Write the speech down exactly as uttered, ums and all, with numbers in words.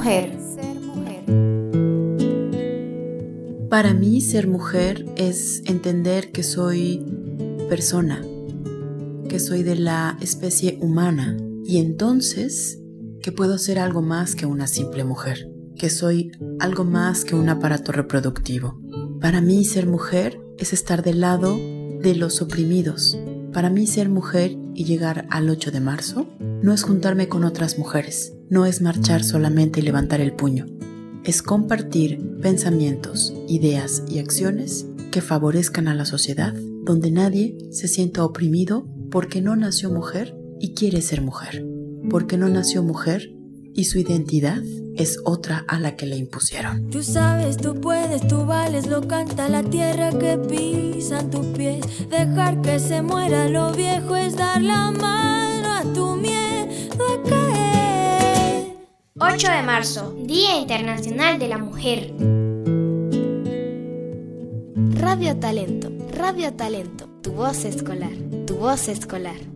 mujer. Para mí, ser mujer es entender que soy persona, que soy de la especie humana y entonces que puedo ser algo más que una simple mujer, que soy algo más que un aparato reproductivo. Para mí, ser mujer es estar del lado de los oprimidos. Para mí, ser mujer y llegar al ocho de marzo no es juntarme con otras mujeres, no es marchar solamente y levantar el puño. Es compartir pensamientos, ideas y acciones que favorezcan a la sociedad, donde nadie se sienta oprimido porque no nació mujer y quiere ser mujer, porque no nació mujer y su identidad es otra a la que le impusieron. Tú sabes, tú puedes, tú vales, lo canta la tierra que pisan tus pies. Dejar que se muera lo viejo es dar la mano a tu miedo a caer. ocho de marzo, Día Internacional de la Mujer. Radio Talento, Radio Talento, tu voz escolar, tu voz escolar.